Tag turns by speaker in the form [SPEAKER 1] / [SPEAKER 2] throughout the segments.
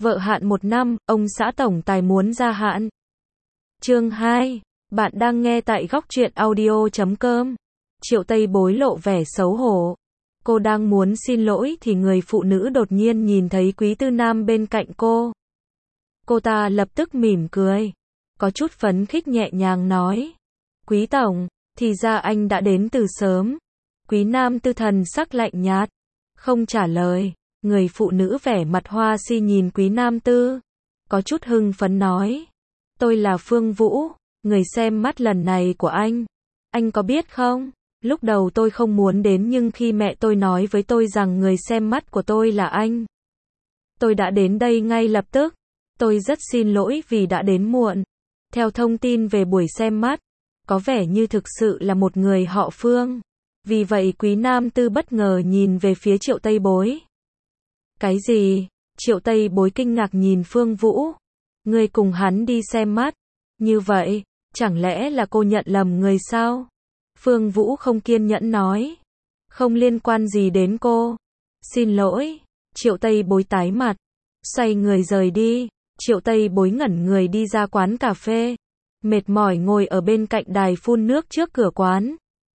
[SPEAKER 1] Vợ hạn 1 năm, ông xã tổng tài muốn gia hạn. Chương 2. Bạn đang nghe tại góc truyện audio.com. Triệu Tây Bối lộ vẻ xấu hổ. Cô đang muốn xin lỗi thì người phụ nữ đột nhiên nhìn thấy Quý Tư Nam bên cạnh cô. Cô ta lập tức mỉm cười. Có chút phấn khích nhẹ nhàng nói. Quý tổng, thì ra anh đã đến từ sớm. Quý Nam Tư thần sắc lạnh nhạt. Không trả lời. Người phụ nữ vẻ mặt hoa si nhìn Quý Nam Tư. Có chút hưng phấn nói. Tôi là Phương Vũ, người xem mắt lần này của anh. Anh có biết không? Lúc đầu tôi không muốn đến nhưng khi mẹ tôi nói với tôi rằng người xem mắt của tôi là anh. Tôi đã đến đây ngay lập tức. Tôi rất xin lỗi vì đã đến muộn. Theo thông tin về buổi xem mắt, có vẻ như thực sự là một người họ Phương. Vì vậy Quý Nam Tư bất ngờ nhìn về phía Triệu Tây Bối. Cái gì? Triệu Tây Bối kinh ngạc nhìn Phương Vũ. Người cùng hắn đi xem mắt. Như vậy, chẳng lẽ là cô nhận lầm người sao? Phương Vũ không kiên nhẫn nói. Không liên quan gì đến cô. Xin lỗi. Triệu Tây Bối tái mặt. Xoay người rời đi. Triệu Tây Bối ngẩn người đi ra quán cà phê. Mệt mỏi ngồi ở bên cạnh đài phun nước trước cửa quán.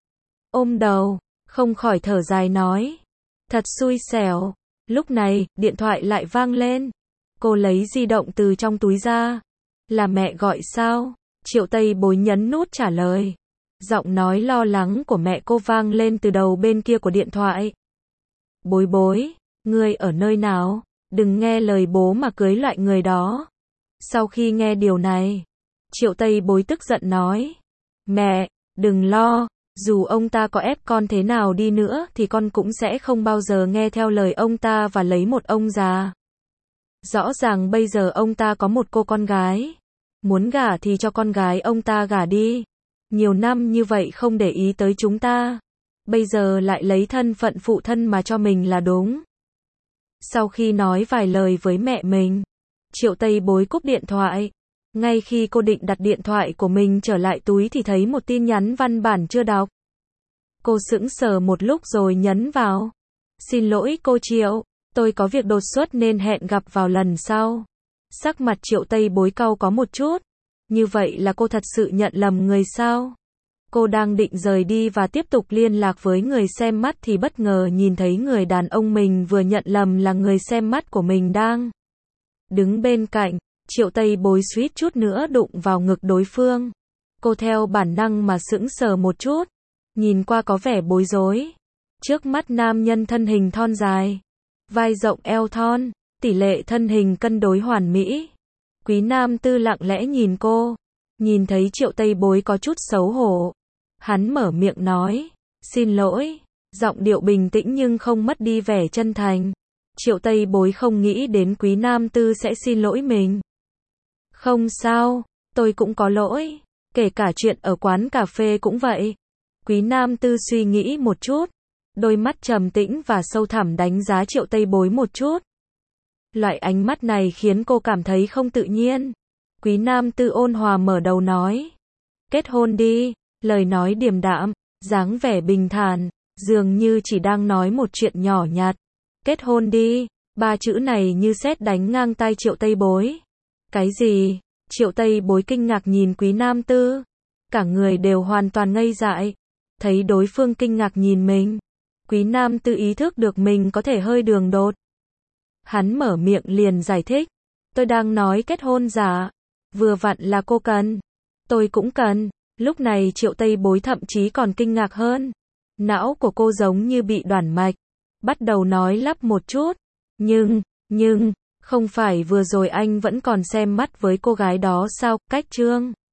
[SPEAKER 1] Ôm đầu, không khỏi thở dài nói. Thật xui xẻo. Lúc này, điện thoại lại vang lên. Cô lấy di động từ trong túi ra. Là mẹ gọi sao? Triệu Tây Bối nhấn nút trả lời. Giọng nói lo lắng của mẹ cô vang lên từ đầu bên kia của điện thoại. Bối bối, ngươi ở nơi nào? Đừng nghe lời bố mà cưới loại người đó. Sau khi nghe điều này, Triệu Tây Bối tức giận nói. Mẹ, đừng lo, dù ông ta có ép con thế nào đi nữa thì con cũng sẽ không bao giờ nghe theo lời ông ta và lấy một ông già. Rõ ràng bây giờ ông ta có một cô con gái. Muốn gả thì cho con gái ông ta gả đi. Nhiều năm như vậy không để ý tới chúng ta. Bây giờ lại lấy thân phận phụ thân mà cho mình là đúng. Sau khi nói vài lời với mẹ mình, Triệu Tây Bối cúp điện thoại. Ngay khi cô định đặt điện thoại của mình trở lại túi thì thấy một tin nhắn văn bản chưa đọc. Cô sững sờ một lúc rồi nhấn vào. Xin lỗi cô Triệu, tôi có việc đột xuất nên hẹn gặp vào lần sau. Sắc mặt Triệu Tây Bối cau có một chút. Như vậy là cô thật sự nhận lầm người sao? Cô đang định rời đi và tiếp tục liên lạc với người xem mắt thì bất ngờ nhìn thấy người đàn ông mình vừa nhận lầm là người xem mắt của mình đang đứng bên cạnh. Triệu Tây Bối suýt chút nữa đụng vào ngực đối phương. Cô theo bản năng mà sững sờ một chút. Nhìn qua có vẻ bối rối. Trước mắt nam nhân thân hình thon dài. Vai rộng eo thon. Tỷ lệ thân hình cân đối hoàn mỹ. Quý Nam Tư lặng lẽ nhìn cô. Nhìn thấy Triệu Tây Bối có chút xấu hổ. Hắn mở miệng nói. Xin lỗi. Giọng điệu bình tĩnh nhưng không mất đi vẻ chân thành. Triệu Tây Bối không nghĩ đến Quý Nam Tư sẽ xin lỗi mình. Không sao, tôi cũng có lỗi. Kể cả chuyện ở quán cà phê cũng vậy. Quý Nam Tư suy nghĩ một chút. Đôi mắt trầm tĩnh và sâu thẳm đánh giá Triệu Tây Bối một chút. Loại ánh mắt này khiến cô cảm thấy không tự nhiên. Quý Nam Tư ôn hòa mở đầu nói. Kết hôn đi. Lời nói điềm đạm, dáng vẻ bình thản, dường như chỉ đang nói một chuyện nhỏ nhặt. Kết hôn đi. Ba chữ này như sét đánh ngang tai Triệu Tây Bối. Cái gì? Triệu Tây Bối kinh ngạc nhìn Quý Nam Tư. Cả người đều hoàn toàn ngây dại. Thấy đối phương kinh ngạc nhìn mình. Quý Nam Tư ý thức được mình có thể hơi đường đột. Hắn mở miệng liền giải thích. Tôi đang nói kết hôn giả. Vừa vặn là cô cần. Tôi cũng cần. Lúc này Triệu Tây Bối thậm chí còn kinh ngạc hơn. Não của cô giống như bị đoản mạch. Bắt đầu nói lắp một chút. Nhưng, không phải vừa rồi anh vẫn còn xem mắt với cô gái đó sao? Cách trương.